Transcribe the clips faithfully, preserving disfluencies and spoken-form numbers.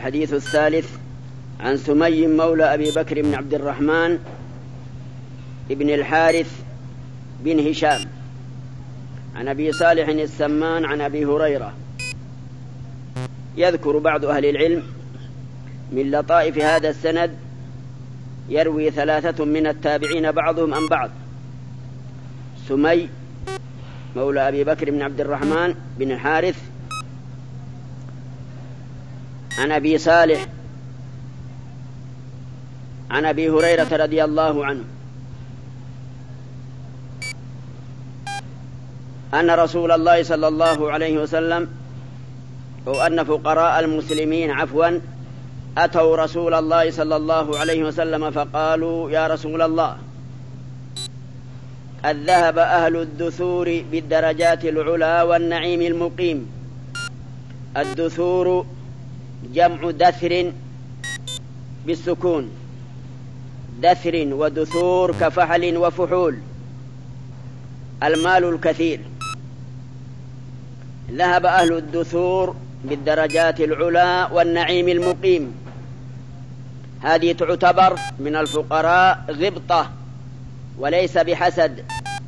الحديث الثالث عن سمي مولى أبي بكر بن عبد الرحمن ابن الحارث بن هشام عن أبي صالح السمان عن أبي هريرة. يذكر بعض أهل العلم من لطائف هذا السند يروي ثلاثة من التابعين بعضهم عن بعض: سمي مولى أبي بكر بن عبد الرحمن بن الحارث عن أبي صالح عن أبي هريرة رضي الله عنه أن رسول الله صلى الله عليه وسلم أو أن فقراء المسلمين عفوا أتوا رسول الله صلى الله عليه وسلم فقالوا: يا رسول الله، قد ذهب أهل الدثور بالدرجات العلا والنعيم المقيم. الدثور جمع دثر بالسكون، دثر ودثور كفحل وفحول، المال الكثير. ذهب أهل الدثور بالدرجات العلا والنعيم المقيم. هذه تعتبر من الفقراء غبطة وليس بحسد.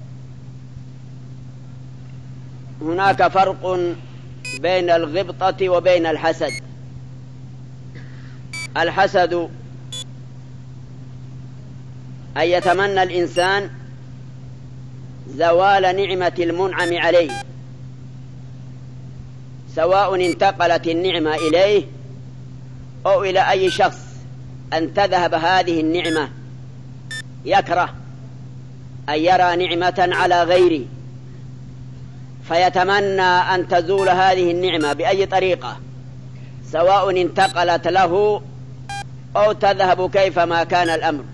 هناك فرق بين الغبطة وبين الحسد. الحسد أن يتمنى الإنسان زوال نعمة المنعم عليه، سواء انتقلت النعمة إليه أو إلى أي شخص، أن تذهب هذه النعمة. يكره أن يرى نعمة على غيره فيتمنى أن تزول هذه النعمة بأي طريقة، سواء انتقلت له أو تذهب كيفما كان الأمر.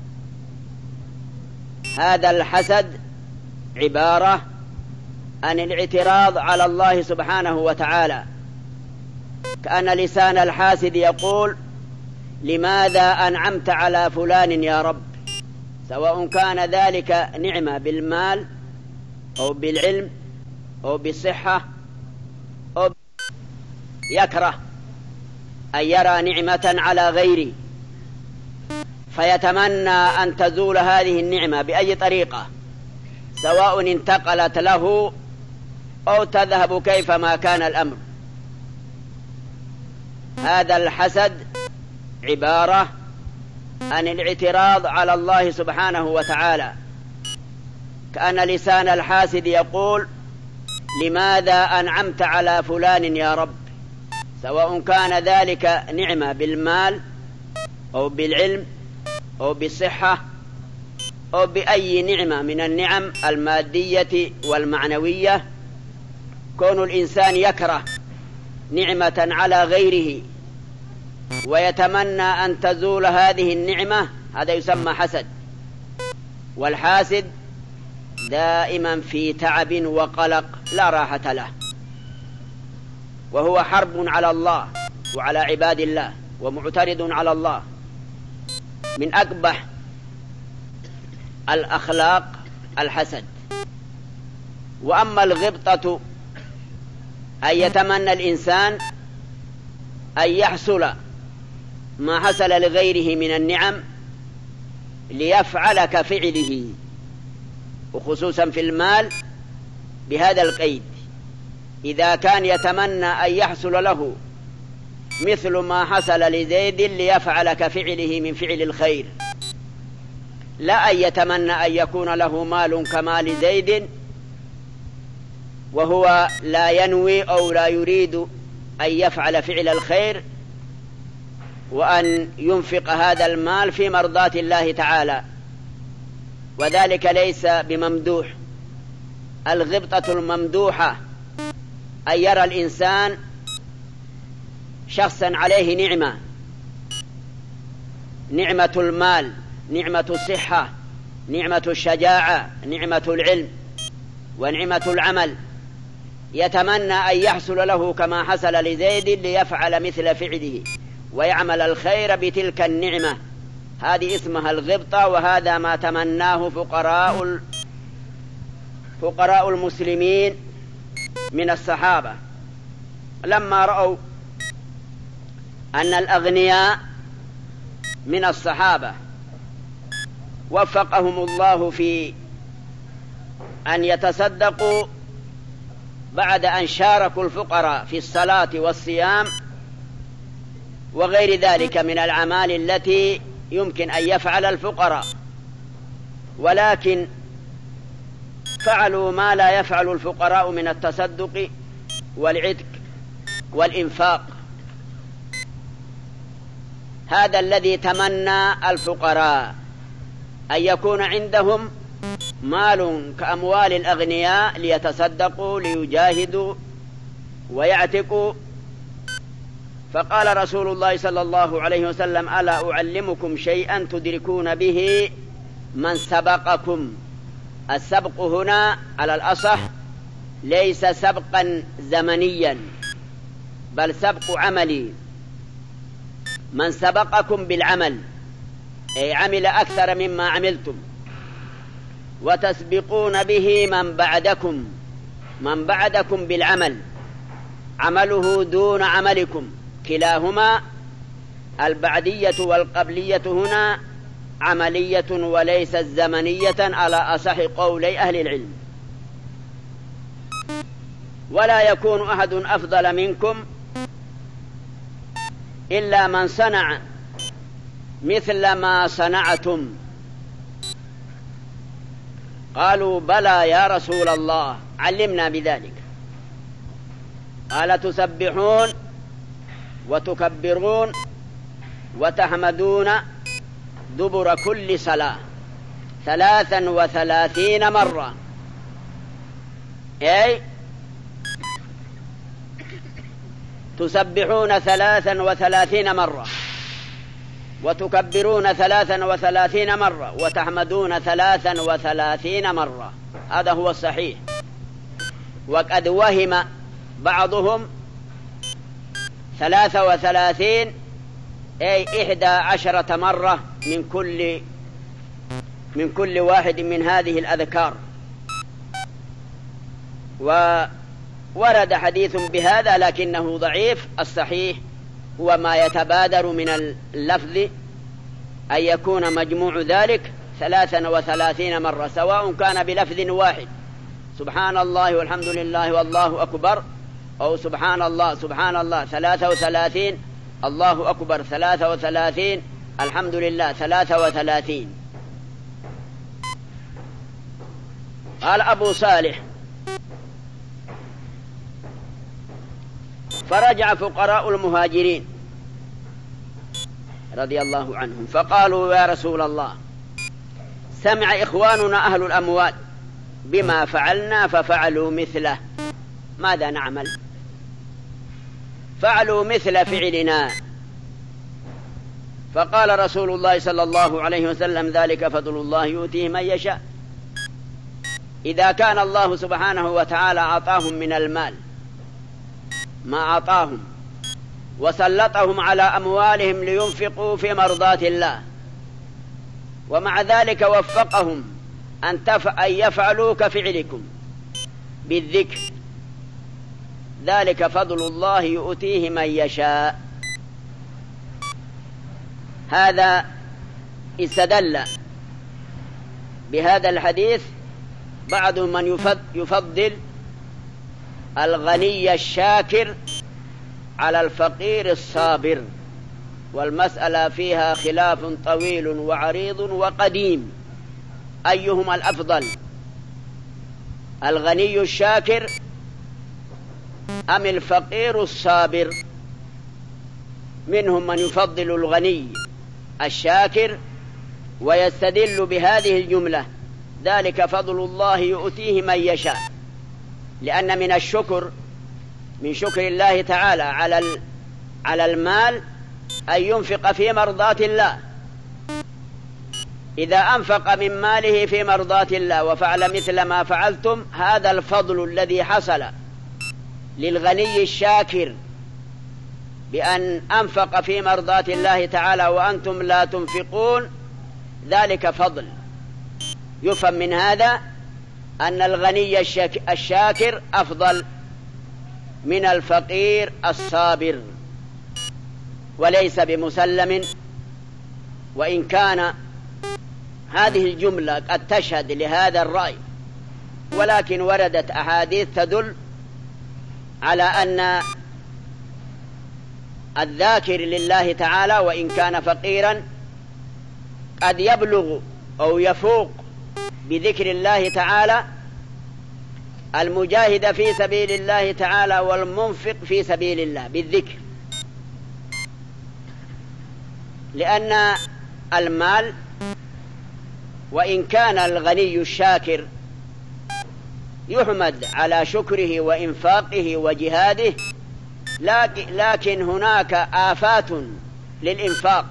هذا الحسد عبارة عن الاعتراض على الله سبحانه وتعالى، كأن لسان الحاسد يقول: لماذا أنعمت على فلان يا رب؟ سواء كان ذلك نعمة بالمال أو بالعلم أو بالصحة أو يكره أن يرى نعمة على غيره فيتمنى أن تزول هذه النعمة بأي طريقة، سواء انتقلت له أو تذهب كيفما كان الأمر. هذا الحسد عبارة عن الاعتراض على الله سبحانه وتعالى، كأن لسان الحاسد يقول: لماذا أنعمت على فلان يا رب؟ سواء كان ذلك نعمة بالمال أو بالعلم أو بالصحة أو بأي نعمة من النعم المادية والمعنوية. كون الإنسان يكره نعمة على غيره ويتمنى أن تزول هذه النعمة، هذا يسمى حسد. والحاسد دائما في تعب وقلق لا راحة له، وهو حرب على الله وعلى عباد الله ومعترض على الله. من أقبح الأخلاق الحسد. وأما الغبطة أن يتمنى الإنسان أن يحصل ما حصل لغيره من النعم ليفعل كفعله، وخصوصا في المال بهذا القيد: إذا كان يتمنى أن يحصل له مثل ما حصل لزيد ليفعل كفعله من فعل الخير، لا أن يتمنى أن يكون له مال كمال زيد وهو لا ينوي أو لا يريد أن يفعل فعل الخير وأن ينفق هذا المال في مرضاة الله تعالى، وذلك ليس بممدوح. الغبطة الممدوحة أن يرى الإنسان شخصا عليه نعمة، نعمة المال، نعمة الصحة، نعمة الشجاعة، نعمة العلم، ونعمة العمل، يتمنى أن يحصل له كما حصل لزيد ليفعل مثل فعله ويعمل الخير بتلك النعمة. هذه اسمها الغبطة، وهذا ما تمناه فقراء فقراء المسلمين من الصحابة لما رأوا أن الأغنياء من الصحابة وفقهم الله في أن يتصدقوا بعد أن شاركوا الفقراء في الصلاة والصيام وغير ذلك من الأعمال التي يمكن أن يفعل الفقراء، ولكن فعلوا ما لا يفعل الفقراء من التصدق والعتق والإنفاق. هذا الذي تمنى الفقراء أن يكون عندهم مال كأموال الأغنياء ليتصدقوا ليجاهدوا ويعتقوا. فقال رسول الله صلى الله عليه وسلم: ألا أعلمكم شيئا تدركون به من سبقكم. السبق هنا على الأصح ليس سبقا زمنيا بل سبق عملي. من سبقكم بالعمل أي عمل أكثر مما عملتم، وتسبقون به من بعدكم، من بعدكم بالعمل عمله دون عملكم، كلاهما البعدية والقبلية هنا عملية وليست زمنية على أصح قولي أهل العلم. ولا يكون أحد أفضل منكم إلا من صنع مثل ما صنعتم. قالوا: بلى يا رسول الله، علمنا بذلك. قال: تسبحون وتكبرون وتحمدون دبر كل صلاة ثلاثا وثلاثين مرة. أي تسبحون ثلاثا وثلاثين مرة، وتكبرون ثلاثا وثلاثين مرة، وتحمدون ثلاثا وثلاثين مرة. هذا هو الصحيح. وقد وهم بعضهم ثلاثة وثلاثين أي إحدى عشرة مرة من كل من كل واحد من هذه الأذكار. وورد حديث بهذا لكنه ضعيف. الصحيح هو ما يتبادر من اللفظ أن يكون مجموع ذلك ثلاثا وثلاثين مرة، سواء كان بلفظ واحد سبحان الله والحمد لله والله أكبر، أو سبحان الله سبحان الله ثلاثة وثلاثين، الله أكبر ثلاثة وثلاثين، الحمد لله ثلاثة وثلاثين. قال أبو صالح: فرجع فقراء المهاجرين رضي الله عنهم فقالوا: يا رسول الله، سمع إخواننا أهل الأموال بما فعلنا ففعلوا مثله، ماذا نعمل؟ فعلوا مثل فعلنا. فقال رسول الله صلى الله عليه وسلم: ذلك فضل الله يؤتيه من يشاء. إذا كان الله سبحانه وتعالى أعطاهم من المال ما أعطاهم وسلطهم على أموالهم لينفقوا في مرضات الله، ومع ذلك وفقهم أن يفعلوا كفعلكم بالذكر، ذلك فضل الله يؤتيه من يشاء. هذا استدل بهذا الحديث بعض من يفضل الغني الشاكر على الفقير الصابر، والمسألة فيها خلاف طويل وعريض وقديم، أيهما الأفضل، الغني الشاكر أم الفقير الصابر؟ منهم من يفضل الغني الشاكر ويستدل بهذه الجملة: ذلك فضل الله يؤتيه من يشاء، لأن من الشكر من شكر الله تعالى على على المال أن ينفق في مرضات الله. إذا أنفق من ماله في مرضات الله وفعل مثل ما فعلتم، هذا الفضل الذي حصل للغني الشاكر بأن أنفق في مرضات الله تعالى وأنتم لا تنفقون، ذلك فضل. يفهم من هذا أن الغني الشاكر أفضل من الفقير الصابر. وليس بمسلم، وإن كان هذه الجملة قد تشهد لهذا الرأي، ولكن وردت أحاديث تدل على أن الذاكر لله تعالى وإن كان فقيرا قد يبلغ أو يفوق بذكر الله تعالى المجاهد في سبيل الله تعالى والمنفق في سبيل الله بالذكر، لأن المال وإن كان الغني الشاكر يحمد على شكره وإنفاقه وجهاده، لكن هناك آفات للإنفاق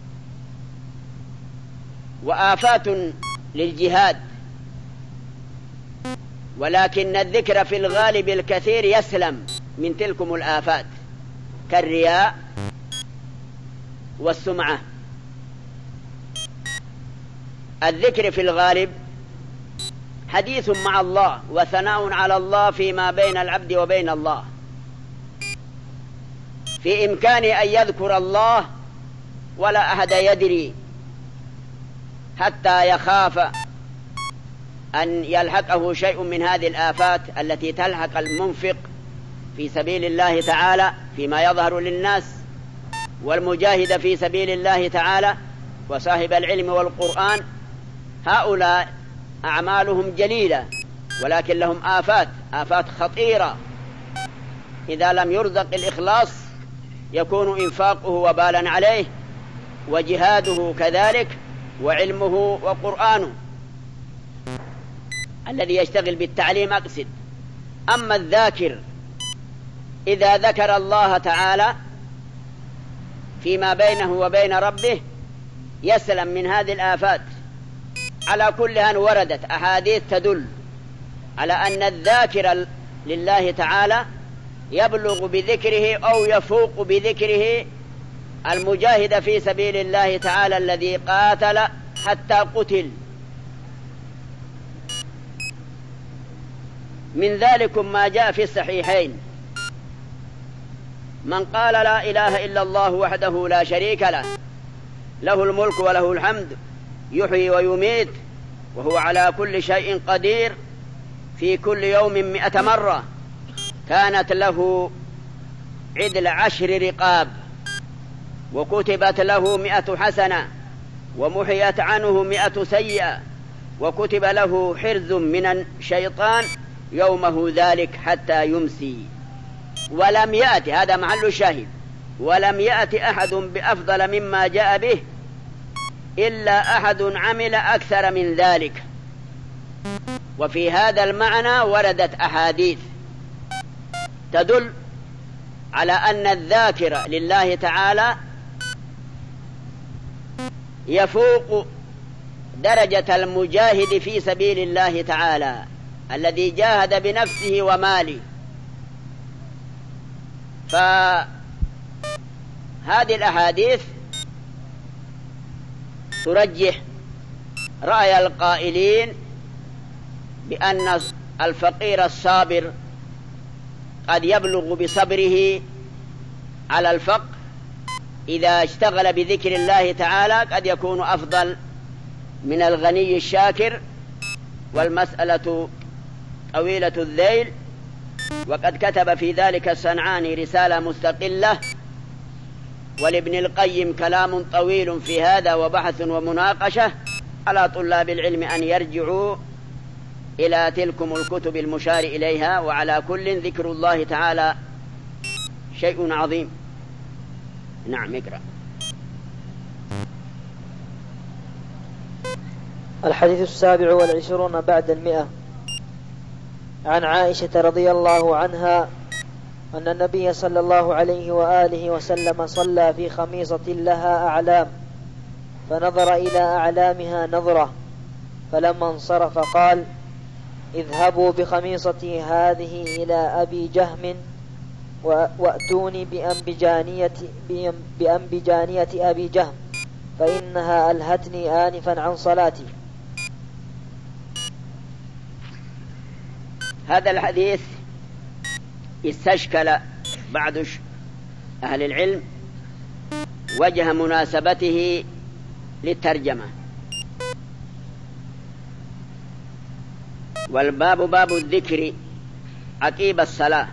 وآفات للجهاد، ولكن الذكر في الغالب الكثير يسلم من تلكم الآفات كالرياء والسمعة. الذكر في الغالب حديث مع الله وثناء على الله فيما بين العبد وبين الله، في إمكانه أن يذكر الله ولا أحد يدري حتى يخاف أن يلحقه شيء من هذه الآفات التي تلحق المنفق في سبيل الله تعالى فيما يظهر للناس، والمجاهد في سبيل الله تعالى، وصاحب العلم والقرآن. هؤلاء أعمالهم جليلة ولكن لهم آفات آفات خطيرة، إذا لم يرزق الإخلاص يكون إنفاقه وبالا عليه، وجهاده كذلك، وعلمه وقرآنه الذي يشتغل بالتعليم أقصد. أما الذاكر إذا ذكر الله تعالى فيما بينه وبين ربه يسلم من هذه الآفات. على كل أن وردت أحاديث تدل على أن الذاكر لله تعالى يبلغ بذكره أو يفوق بذكره المجاهد في سبيل الله تعالى الذي قاتل حتى قتل. من ذلك ما جاء في الصحيحين: من قال لا إله إلا الله وحده لا شريك له، له الملك وله الحمد، يحيي ويميت وهو على كل شيء قدير، في كل يوم مئة مرة، كانت له عدل عشر رقاب، وكتبت له مئة حسنة، ومحيت عنه مئة سيئة، وكتب له حرز من الشيطان يومه ذلك حتى يمسي. ولم يأتي، هذا محل الشاهد، ولم يأتي أحد بأفضل مما جاء به إلا أحد عمل أكثر من ذلك. وفي هذا المعنى وردت أحاديث تدل على أن الذاكر لله تعالى يفوق درجة المجاهد في سبيل الله تعالى الذي جاهد بنفسه وماله. فهذه الأحاديث ترجح رأي القائلين بأن الفقير الصابر قد يبلغ بصبره على الفقر إذا اشتغل بذكر الله تعالى، قد يكون أفضل من الغني الشاكر. والمسألة طويلة الذيل، وقد كتب في ذلك الصنعاني رسالة مستقلة، ولابن القيم كلام طويل في هذا وبحث ومناقشة. على طلاب العلم أن يرجعوا إلى تلكم الكتب المشار إليها. وعلى كل ذكر الله تعالى شيء عظيم. نعم، اقرأ. الحديث السابع والعشرون بعد المئة. عن عائشة رضي الله عنها أن النبي صلى الله عليه وآله وسلم صلى في خميصة لها أعلام، فنظر إلى أعلامها نظرة، فلما انصرف قال: اذهبوا بخميصتي هذه إلى أبي جهم وأتوني بأنبجانية, بأنبجانية أبي جهم، فإنها ألهتني آنفا عن صلاتي. هذا الحديث استشكل بعض أهل العلم وجه مناسبته للترجمة. والباب باب الذكر عقيب الصلاة.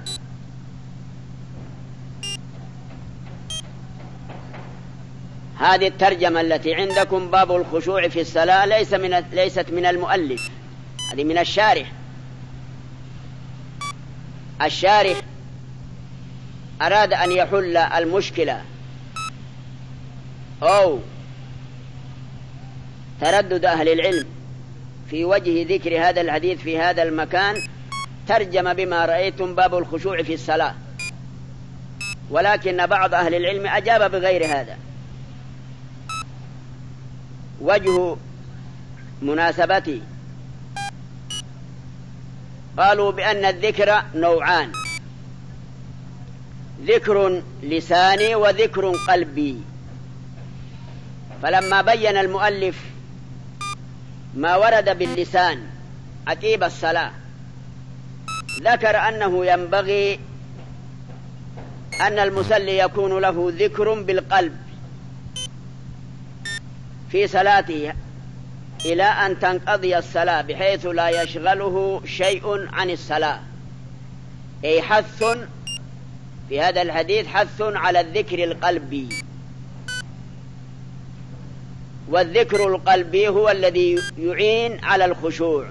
هذه الترجمة التي عندكم باب الخشوع في الصلاة ليس من ليست من المؤلف، هذه من الشارح. الشارح أراد أن يحل المشكلة أو تردد أهل العلم في وجه ذكر هذا الحديث في هذا المكان، ترجم بما رأيتم باب الخشوع في الصلاة، ولكن بعض أهل العلم أجاب بغير هذا. وجه مناسبته قالوا بأن الذكر نوعان، ذكر لساني وذكر قلبي. فلما بين المؤلف ما ورد باللسان عقيب الصلاة ذكر أنه ينبغي أن المصلي يكون له ذكر بالقلب في صلاته إلى أن تنقضي الصلاة، بحيث لا يشغله شيء عن الصلاة. أي حث في هذا الحديث، حث على الذكر القلبي. والذكر القلبي هو الذي يعين على الخشوع.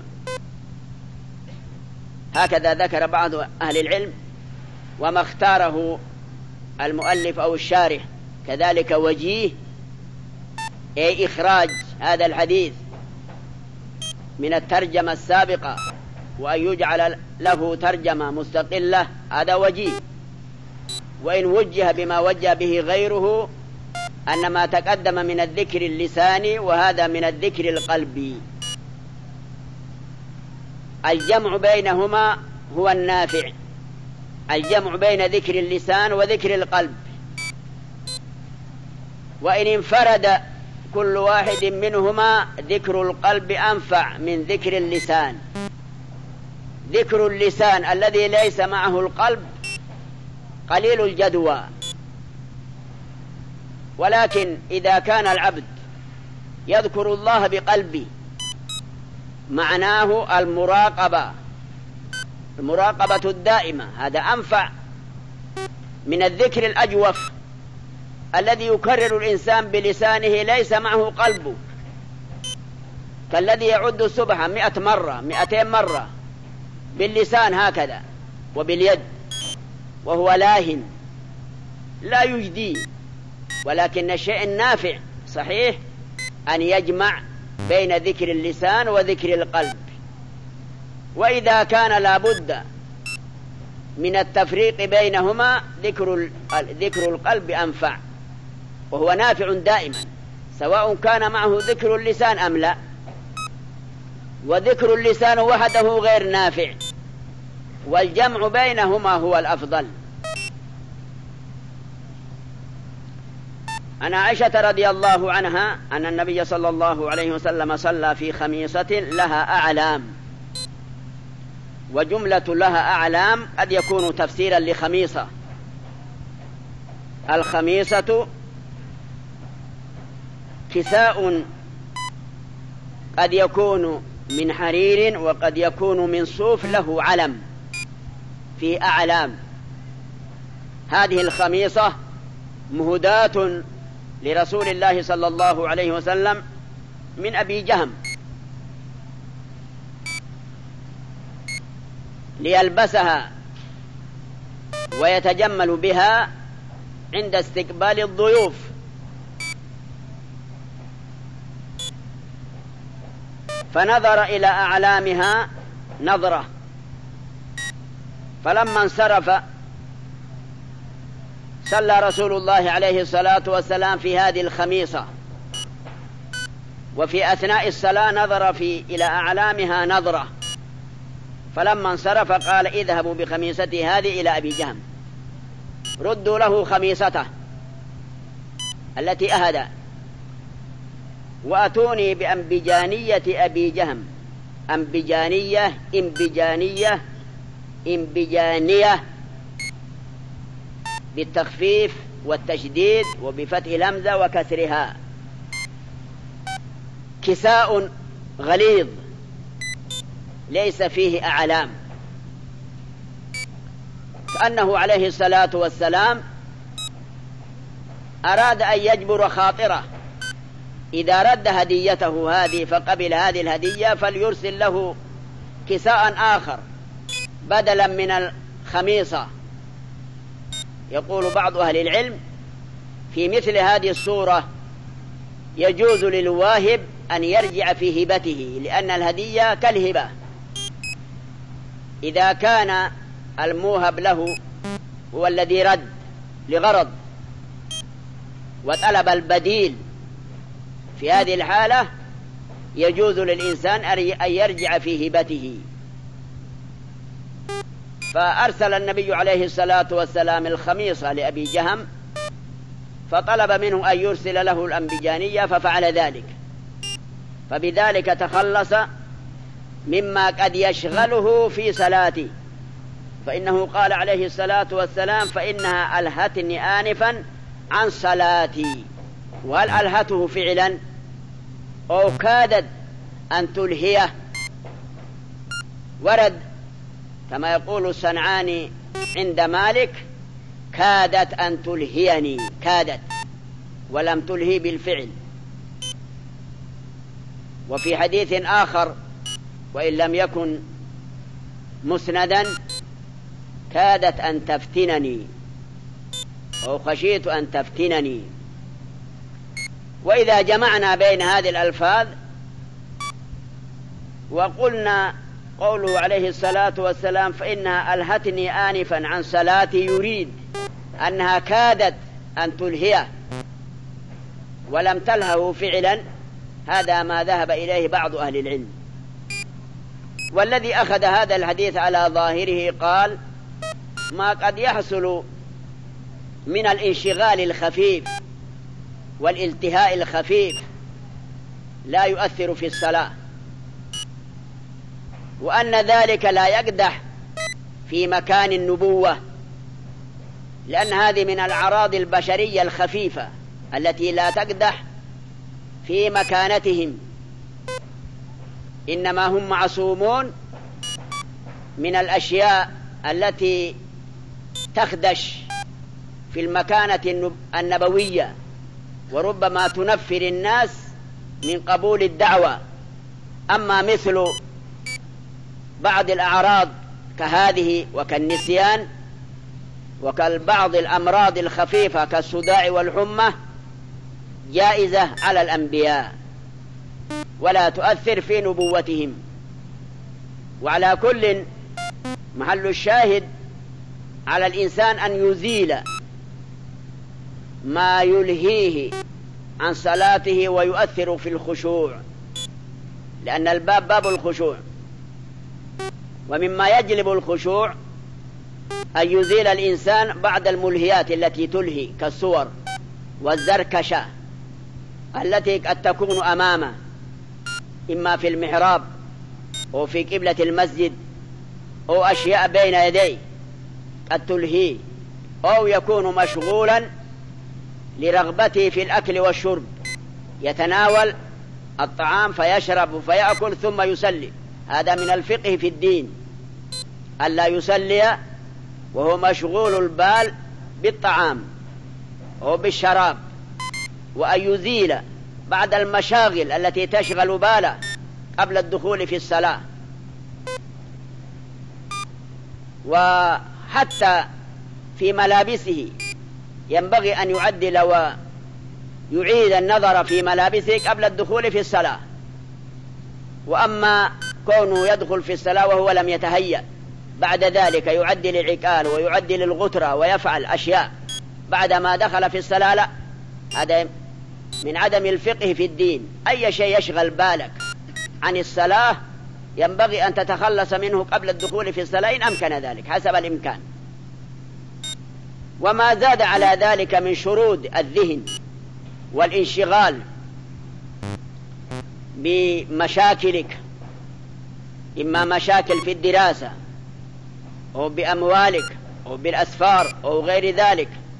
هكذا ذكر بعض أهل العلم، وما اختاره المؤلف أو الشارح كذلك وجيه، أي إخراج هذا الحديث من الترجمة السابقة وأن يجعل له ترجمة مستقلة، هذا وجيه. وإن وجه بما وجه به غيره أن ما تقدم من الذكر اللساني وهذا من الذكر القلبي. الجمع بينهما هو النافع، الجمع بين ذكر اللسان وذكر القلب. وإن انفرد كل واحد منهما ذكر القلب أنفع من ذكر اللسان. ذكر اللسان الذي ليس معه القلب قليل الجدوى، ولكن إذا كان العبد يذكر الله بقلبه معناه المراقبة، المراقبة الدائمة، هذا أنفع من الذكر الأجوف الذي يكرر الإنسان بلسانه ليس معه قلبه، كالذي يعد السبحة مئة مرة مئتين مرة باللسان هكذا وباليد وهو لاهن لا يجدي. ولكن الشيء النافع صحيح أن يجمع بين ذكر اللسان وذكر القلب. وإذا كان لابد من التفريق بينهما ذكر ذكر القلب أنفع، وهو نافع دائما سواء كان معه ذكر اللسان أم لا. وذكر اللسان وحده غير نافع، والجمع بينهما هو الأفضل. عن عائشة رضي الله عنها أن النبي صلى الله عليه وسلم صلى في خميصة لها أعلام. وجملة لها أعلام قد يكون تفسيرا لخميصة. الخميصة كساء قد يكون من حرير وقد يكون من صوف له علم في أعلام. هذه الخميصة مهداة لرسول الله صلى الله عليه وسلم من أبي جهم ليلبسها ويتجمل بها عند استقبال الضيوف. فنظر إلى أعلامها نظرة، فلما انصرف صلى رسول الله عليه الصلاة والسلام في هذه الخميصة، وفي أثناء الصلاة نظر في إلى أعلامها نظرة، فلما انصرف قال اذهبوا بخميصتي هذه إلى أبي جهم، ردوا له خميصته التي أهدى، وأتوني بأنبجانية أبي جهم. أنبجانية إنبجانية إنبجانية بالتخفيف والتشديد وبفتح الهمزة وكسرها. كساء غليظ ليس فيه أعلام، كأنه عليه الصلاة والسلام أراد أن يجبر خاطره، إذا رد هديته هذه فقبل هذه الهدية فليرسل له كساء آخر بدلا من الخميصة. يقول بعض أهل العلم في مثل هذه الصورة يجوز للواهب أن يرجع في هبته، لأن الهدية كالهبة. إذا كان الموهب له هو الذي رد لغرض وطلب البديل، في هذه الحالة يجوز للإنسان أن يرجع في هبته. فأرسل النبي عليه الصلاة والسلام الخميصة لأبي جهم، فطلب منه أن يرسل له الأنبجانية ففعل ذلك، فبذلك تخلص مما قد يشغله في صلاته، فإنه قال عليه الصلاة والسلام فإنها ألهتني آنفا عن صلاتي. وهل ألهته فعلا أو كادت أن تلهيه؟ ورد كما يقول الصنعاني عند مالك كادت أن تلهيني، كادت ولم تلهي بالفعل. وفي حديث آخر وإن لم يكن مسندا كادت أن تفتنني أو خشيت أن تفتنني. وإذا جمعنا بين هذه الألفاظ وقلنا قوله عليه الصلاة والسلام فإنها ألهتني آنفا عن صلاتي، يريد أنها كادت أن تلهيه ولم تلهه فعلا، هذا ما ذهب إليه بعض أهل العلم. والذي أخذ هذا الحديث على ظاهره قال ما قد يحصل من الانشغال الخفيف والالتهاء الخفيف لا يؤثر في الصلاة، وأن ذلك لا يقدح في مكان النبوة، لأن هذه من الأعراض البشرية الخفيفة التي لا تقدح في مكانتهم، إنما هم معصومون من الأشياء التي تخدش في المكانة النبوية وربما تنفر الناس من قبول الدعوة. أما مثل بعض الأعراض كهذه وكالنسيان وكالبعض الأمراض الخفيفة كالصداع والحمى جائزة على الأنبياء ولا تؤثر في نبوتهم. وعلى كل محل الشاهد على الإنسان أن يزيل ما يلهيه عن صلاته ويؤثر في الخشوع، لأن الباب باب الخشوع، ومما يجلب الخشوع أن يزيل الإنسان بعض الملهيات التي تلهي كالصور والزركشة التي قد تكون أمامه إما في المحراب أو في قبلة المسجد أو أشياء بين يديه قد تلهيه، أو يكون مشغولا لرغبته في الأكل والشرب، يتناول الطعام فيشرب فيأكل ثم يصلي. هذا من الفقه في الدين ألا يصلي وهو مشغول البال بالطعام أو بالشراب، وأن يزيل بعد المشاغل التي تشغل باله قبل الدخول في الصلاة. وحتى في ملابسه ينبغي أن يعدل ويعيد النظر في ملابسه قبل الدخول في الصلاة. وأما كونه يدخل في الصلاة وهو لم يتهيأ بعد ذلك يعدل العقال ويعدل الغترة ويفعل أشياء بعد ما دخل في الصلاة، لا، هذا من عدم الفقه في الدين. أي شيء يشغل بالك عن الصلاة ينبغي أن تتخلص منه قبل الدخول في الصلاة إن أمكن ذلك حسب الإمكان. وما زاد على ذلك من شرود الذهن والانشغال بمشاكلك، إما مشاكل في الدراسة أو بأموالك أو بالأسفار أو غير ذلك،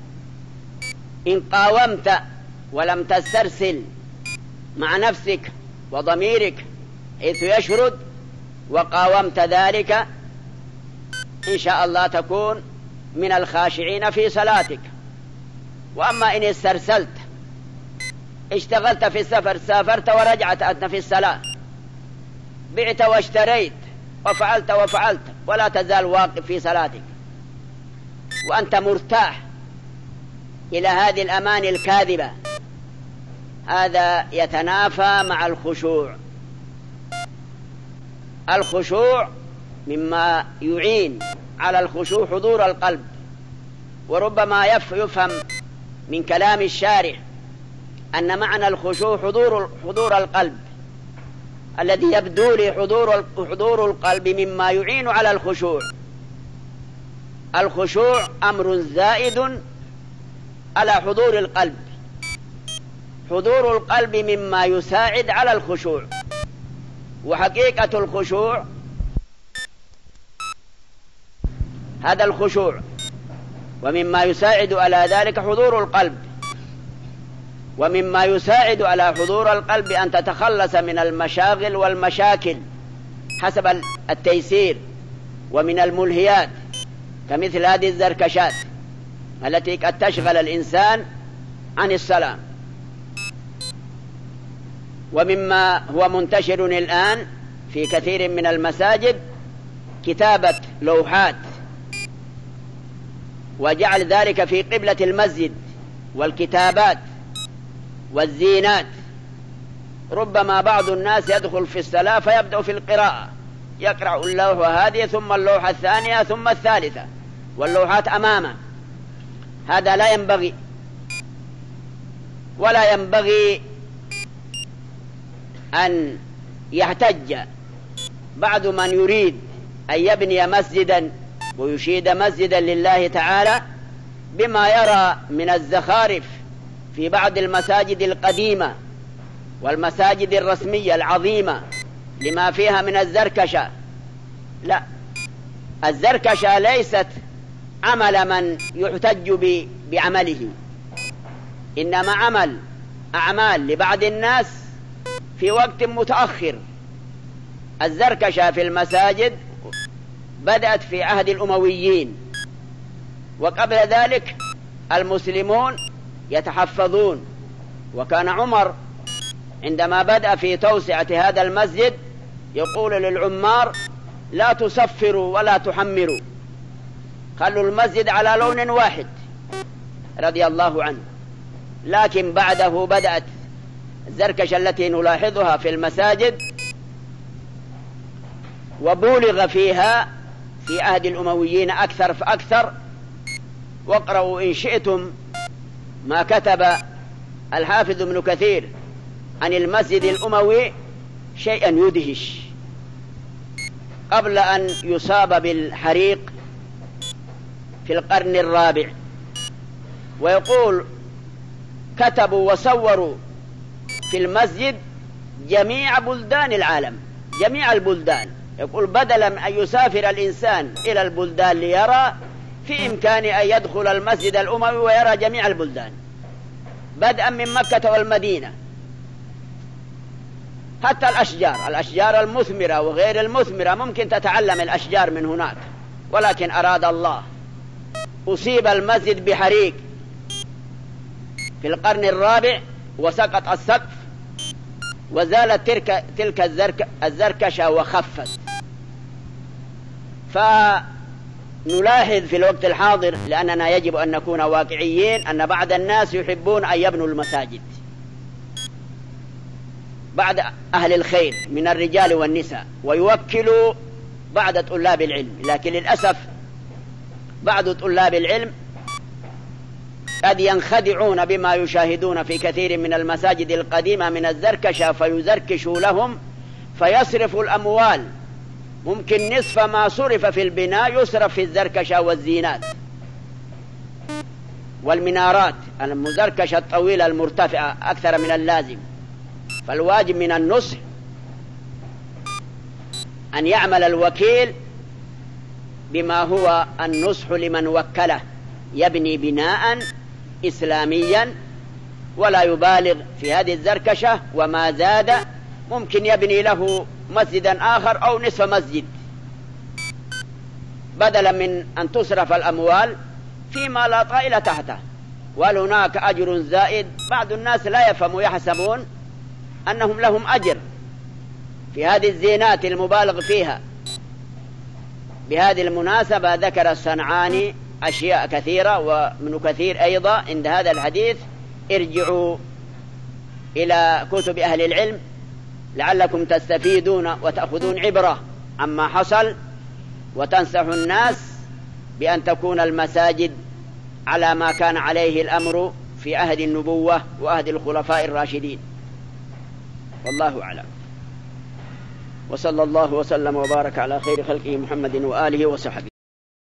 إن قاومت ولم تسترسل مع نفسك وضميرك حيث يشرد وقاومت ذلك إن شاء الله تكون من الخاشعين في صلاتك. وأما إن استرسلت اشتغلت في السفر، سافرت ورجعت أنت في الصلاة، بعت واشتريت وفعلت وفعلت ولا تزال واقف في صلاتك وأنت مرتاح إلى هذه الأماني الكاذبة، هذا يتنافى مع الخشوع. الخشوع مما يعين على الخشوع حضور القلب، وربما يفهم من كلام الشارع أن معنى الخشوع حضور حضور القلب، الذي يبدو لي حضور حضور القلب مما يعين على الخشوع. الخشوع أمر زائد على حضور القلب، حضور القلب مما يساعد على الخشوع. وحقيقة الخشوع هذا الخشوع، ومما يساعد على ذلك حضور القلب. ومما يساعد على حضور القلب أن تتخلص من المشاغل والمشاكل حسب التيسير، ومن الملهيات كمثل هذه الزركشات التي قد تشغل الإنسان عن الصلاة. ومما هو منتشر الآن في كثير من المساجد كتابة لوحات وجعل ذلك في قبلة المسجد، والكتابات والزينات. ربما بعض الناس يدخل في الصلاة فيبدأ في القراءة، يقرأ اللوحة هذه ثم اللوحة الثانية ثم الثالثة واللوحات أمامه. هذا لا ينبغي، ولا ينبغي أن يحتج بعض من يريد أن يبني مسجدا ويشيد مسجدا لله تعالى بما يرى من الزخارف في بعض المساجد القديمة والمساجد الرسمية العظيمة لما فيها من الزركشة. لا، الزركشة ليست عمل من يحتج بعمله، إنما عمل أعمال لبعض الناس في وقت متأخر. الزركشة في المساجد بدأت في عهد الأمويين، وقبل ذلك المسلمون يتحفظون. وكان عمر عندما بدأ في توسعة هذا المسجد يقول للعمار: لا تصفروا ولا تحمروا، خلوا المسجد على لون واحد، رضي الله عنه. لكن بعده بدأت الزركشة التي نلاحظها في المساجد وبولغ فيها في عهد الأمويين أكثر فأكثر. واقرأوا إن شئتم ما كتب الحافظ ابن كثير عن المسجد الأموي شيئا يدهش قبل أن يصاب بالحريق في القرن الرابع. ويقول: كتبوا وصوروا في المسجد جميع بلدان العالم، جميع البلدان. يقول: بدلا أن يسافر الإنسان إلى البلدان ليرى، في إمكانه أن يدخل المسجد الأموي ويرى جميع البلدان، بدءا من مكة والمدينة، حتى الأشجار الأشجار المثمرة وغير المثمرة ممكن تتعلم الأشجار من هناك. ولكن أراد الله، أصيب المسجد بحريق في القرن الرابع وسقط السقف وزالت تلك, تلك الزرك الزركشة وخفت. فنلاحظ في الوقت الحاضر، لأننا يجب أن نكون واقعيين، أن بعض الناس يحبون أن يبنوا المساجد، بعض أهل الخير من الرجال والنساء، ويوكلوا بعض طلاب العلم. لكن للأسف بعض طلاب العلم قد ينخدعون بما يشاهدون في كثير من المساجد القديمة من الزركشة، فيزركشوا لهم فيصرفوا الأموال، ممكن نصف ما صرف في البناء يصرف في الزركشة والزينات والمنارات المزركشة الطويلة المرتفعة أكثر من اللازم. فالواجب من النصح أن يعمل الوكيل بما هو النصح لمن وكله، يبني بناء إسلاميا ولا يبالغ في هذه الزركشة، وما زاد ممكن يبني له مسجدا آخر أو نصف مسجد بدلا من أن تصرف الأموال فيما لا طائل تحته. وهناك أجر زائد بعض الناس لا يفهم، يحسبون أنهم لهم أجر في هذه الزينات المبالغ فيها. بهذه المناسبة ذكر الصنعاني أشياء كثيرة، وابن كثير أيضا عند هذا الحديث: ارجعوا إلى كتب أهل العلم لعلكم تستفيدون وتأخذون عبرة عما حصل، وتنصحوا الناس بأن تكون المساجد على ما كان عليه الأمر في عهد النبوة وعهد الخلفاء الراشدين. والله أعلم. وصلى الله وسلم وبارك على خير خلقه محمد وآله وصحبه.